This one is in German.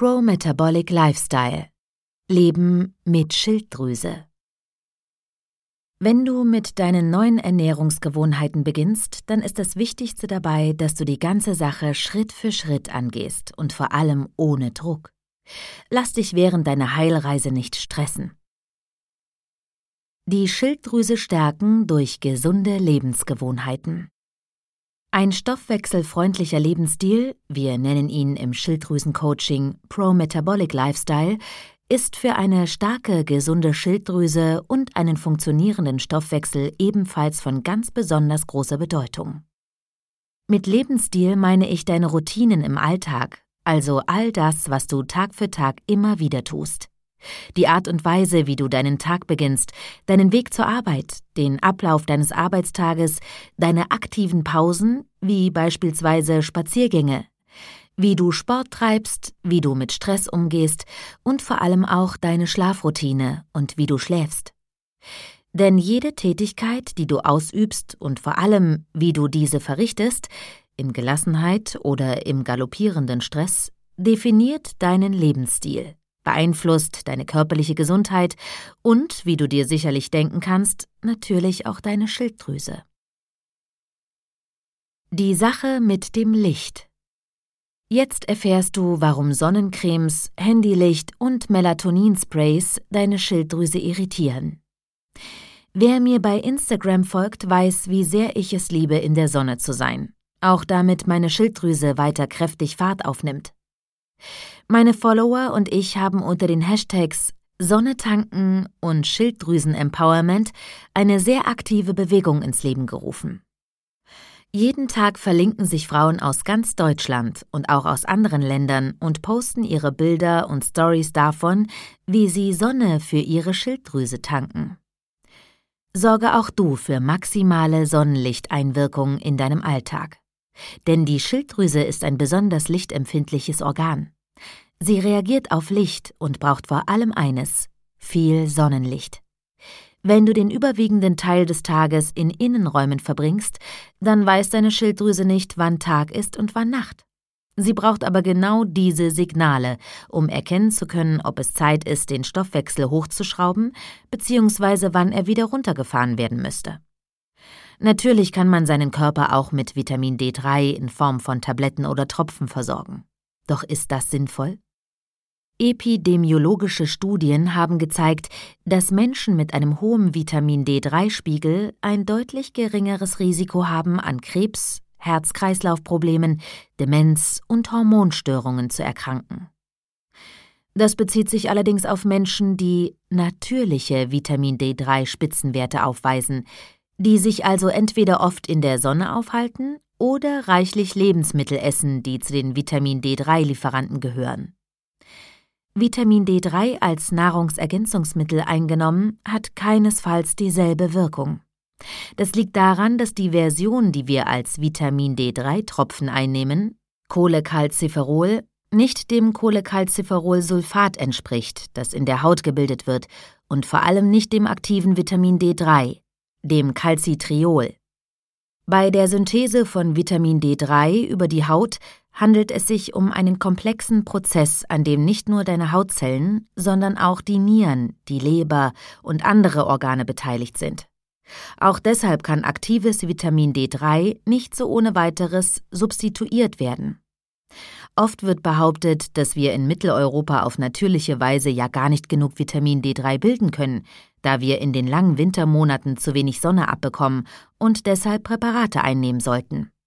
Pro-Metabolic Lifestyle – Leben mit Schilddrüse. Wenn du mit deinen neuen Ernährungsgewohnheiten beginnst, dann ist das Wichtigste dabei, dass du die ganze Sache Schritt für Schritt angehst und vor allem ohne Druck. Lass dich während deiner Heilreise nicht stressen. Die Schilddrüse stärken durch gesunde Lebensgewohnheiten. Ein stoffwechselfreundlicher Lebensstil, wir nennen ihn im Schilddrüsencoaching Pro-Metabolic Lifestyle, ist für eine starke, gesunde Schilddrüse und einen funktionierenden Stoffwechsel ebenfalls von ganz besonders großer Bedeutung. Mit Lebensstil meine ich deine Routinen im Alltag, also all das, was du Tag für Tag immer wieder tust. Die Art und Weise, wie du deinen Tag beginnst, deinen Weg zur Arbeit, den Ablauf deines Arbeitstages, deine aktiven Pausen, wie beispielsweise Spaziergänge, wie du Sport treibst, wie du mit Stress umgehst und vor allem auch deine Schlafroutine und wie du schläfst. Denn jede Tätigkeit, die du ausübst und vor allem, wie du diese verrichtest, in Gelassenheit oder im galoppierenden Stress, definiert deinen Lebensstil, beeinflusst deine körperliche Gesundheit und, wie du dir sicherlich denken kannst, natürlich auch deine Schilddrüse. Die Sache mit dem Licht. Jetzt erfährst du, warum Sonnencremes, Handylicht und Melatoninsprays deine Schilddrüse irritieren. Wer mir bei Instagram folgt, weiß, wie sehr ich es liebe, in der Sonne zu sein, auch damit meine Schilddrüse weiter kräftig Fahrt aufnimmt. Meine Follower und ich haben unter den Hashtags Sonne tanken und Schilddrüsen-Empowerment eine sehr aktive Bewegung ins Leben gerufen. Jeden Tag verlinken sich Frauen aus ganz Deutschland und auch aus anderen Ländern und posten ihre Bilder und Stories davon, wie sie Sonne für ihre Schilddrüse tanken. Sorge auch du für maximale Sonnenlichteinwirkung in deinem Alltag. Denn die Schilddrüse ist ein besonders lichtempfindliches Organ. Sie reagiert auf Licht und braucht vor allem eines: viel Sonnenlicht. Wenn du den überwiegenden Teil des Tages in Innenräumen verbringst, dann weiß deine Schilddrüse nicht, wann Tag ist und wann Nacht. Sie braucht aber genau diese Signale, um erkennen zu können, ob es Zeit ist, den Stoffwechsel hochzuschrauben, bzw. wann er wieder runtergefahren werden müsste. Natürlich kann man seinen Körper auch mit Vitamin D3 in Form von Tabletten oder Tropfen versorgen. Doch ist das sinnvoll? Epidemiologische Studien haben gezeigt, dass Menschen mit einem hohen Vitamin D3-Spiegel ein deutlich geringeres Risiko haben, an Krebs, Herz-Kreislauf-Problemen, Demenz und Hormonstörungen zu erkranken. Das bezieht sich allerdings auf Menschen, die natürliche Vitamin D3-Spitzenwerte aufweisen, die sich also entweder oft in der Sonne aufhalten oder reichlich Lebensmittel essen, die zu den Vitamin D3-Lieferanten gehören. Vitamin D3 als Nahrungsergänzungsmittel eingenommen, hat keinesfalls dieselbe Wirkung. Das liegt daran, dass die Version, die wir als Vitamin D3-Tropfen einnehmen, Cholecalciferol, nicht dem Cholecalciferolsulfat entspricht, das in der Haut gebildet wird, und vor allem nicht dem aktiven Vitamin D3, dem Calcitriol. Bei der Synthese von Vitamin D3 über die Haut handelt es sich um einen komplexen Prozess, an dem nicht nur deine Hautzellen, sondern auch die Nieren, die Leber und andere Organe beteiligt sind. Auch deshalb kann aktives Vitamin D3 nicht so ohne weiteres substituiert werden. Oft wird behauptet, dass wir in Mitteleuropa auf natürliche Weise ja gar nicht genug Vitamin D3 bilden können, da wir in den langen Wintermonaten zu wenig Sonne abbekommen und deshalb Präparate einnehmen sollten.